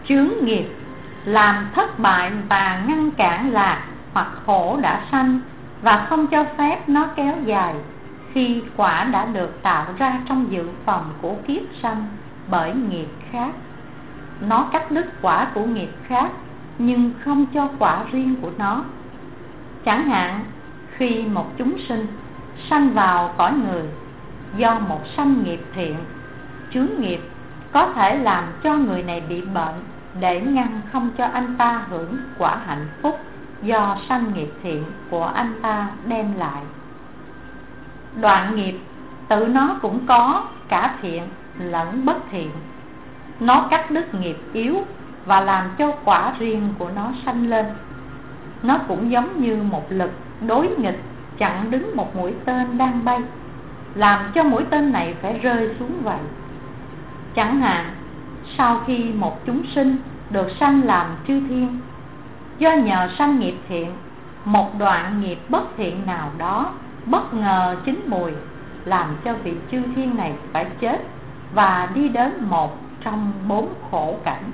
chướng nghiệp làm thất bại và ngăn cản lạc hoặc khổ đã sanh, và không cho phép nó kéo dài khi quả đã được tạo ra trong dự phòng của kiếp sanh bởi nghiệp khác. Nó cắt đứt quả của nghiệp khác nhưng không cho quả riêng của nó. Chẳng hạn khi một chúng sinh sanh vào cõi người do một sanh nghiệp thiện, chướng nghiệp có thể làm cho người này bị bệnh để ngăn không cho anh ta hưởng quả hạnh phúc do sanh nghiệp thiện của anh ta đem lại. Đoạn nghiệp tự nó cũng có cả thiện lẫn bất thiện. Nó cắt đứt nghiệp yếu và làm cho quả riêng của nó sanh lên. Nó cũng giống như một lực đối nghịch chặn đứng một mũi tên đang bay, làm cho mũi tên này phải rơi xuống vậy. Chẳng hạn sau khi một chúng sinh được sanh làm chư thiên, do nhờ sanh nghiệp thiện, một đoạn nghiệp bất thiện nào đó bất ngờ chín mùi, làm cho vị chư thiên này phải chết và đi đến một trong 4 khổ cảnh.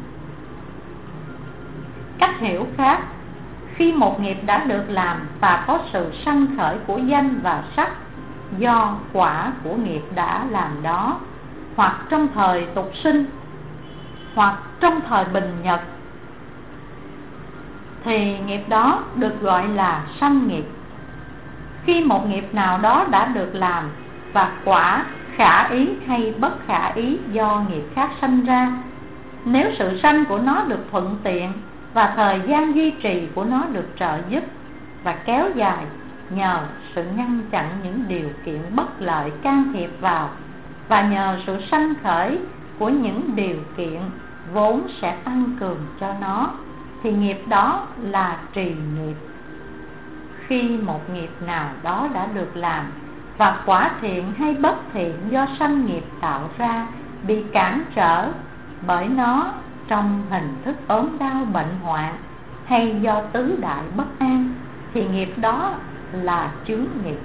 Cách hiểu khác, khi một nghiệp đã được làm và có sự sanh khởi của danh và sắc do quả của nghiệp đã làm đó, hoặc trong thời tục sinh hoặc trong thời bình nhật, thì nghiệp đó được gọi là sanh nghiệp. Khi một nghiệp nào đó đã được làm và quả khả ý hay bất khả ý do nghiệp khác sanh ra, nếu sự sanh của nó được thuận tiện và thời gian duy trì của nó được trợ giúp và kéo dài nhờ sự ngăn chặn những điều kiện bất lợi can thiệp vào, và nhờ sự sanh khởi của những điều kiện vốn sẽ tăng cường cho nó, thì nghiệp đó là trì nghiệp. Khi một nghiệp nào đó đã được làm và quả thiện hay bất thiện do sanh nghiệp tạo ra bị cản trở bởi nó trong hình thức ốm đau bệnh hoạn hay do tứ đại bất an, thì nghiệp đó là chướng nghiệp.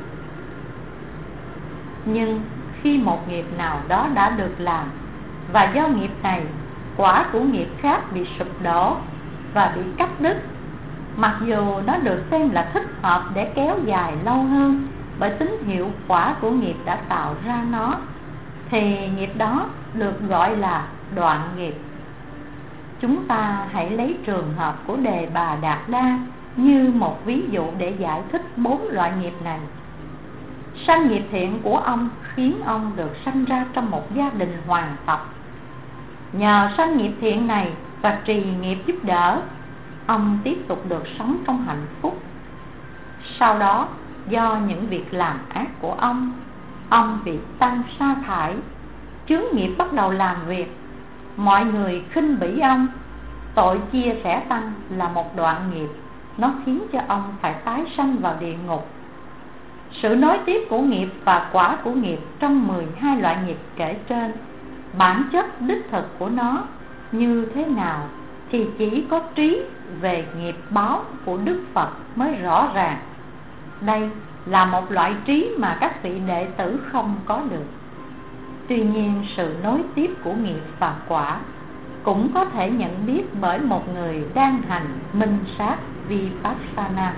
Nhưng khi một nghiệp nào đó đã được làm và do nghiệp này quả của nghiệp khác bị sụp đổ và bị cắt đứt, mặc dù nó được xem là thích hợp để kéo dài lâu hơn bởi tính hiệu quả của nghiệp đã tạo ra nó, thì nghiệp đó được gọi là đoạn nghiệp. Chúng ta hãy lấy trường hợp của Đề Bà Đạt Đa như một ví dụ để giải thích 4 loại nghiệp này. Sanh nghiệp thiện của ông khiến ông được sanh ra trong một gia đình hoàng tộc. Nhờ sanh nghiệp thiện này và trì nghiệp giúp đỡ, ông tiếp tục được sống trong hạnh phúc. Sau đó, do những việc làm ác của ông bị tăng sa thải, chướng nghiệp bắt đầu làm việc. Mọi người khinh bỉ ông. Tội chia sẻ tăng là một đoạn nghiệp, nó khiến cho ông phải tái sanh vào địa ngục. Sự nối tiếp của nghiệp và quả của nghiệp trong 12 loại nghiệp kể trên, bản chất đích thực của nó như thế nào thì chỉ có trí về nghiệp báo của Đức Phật mới rõ ràng. Đây là một loại trí mà các vị đệ tử không có được. Tuy nhiên sự nối tiếp của nghiệp và quả cũng có thể nhận biết bởi một người đang hành minh sát Vipassana.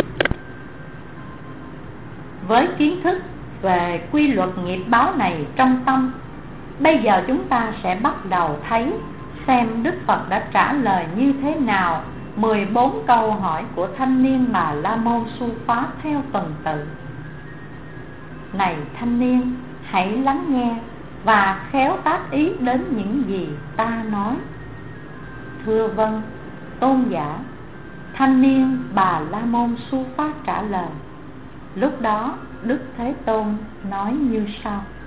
Với kiến thức về quy luật nghiệp báo này trong tâm, bây giờ chúng ta sẽ bắt đầu thấy xem Đức Phật đã trả lời như thế nào 14 câu hỏi của thanh niên Bà La Môn Su Phá theo tuần tự. Này thanh niên, hãy lắng nghe và khéo tác ý đến những gì ta nói. Thưa vâng, tôn giả. Thanh niên Bà La Môn Su Phá trả lời. Lúc đó Đức Thế Tôn nói như sau: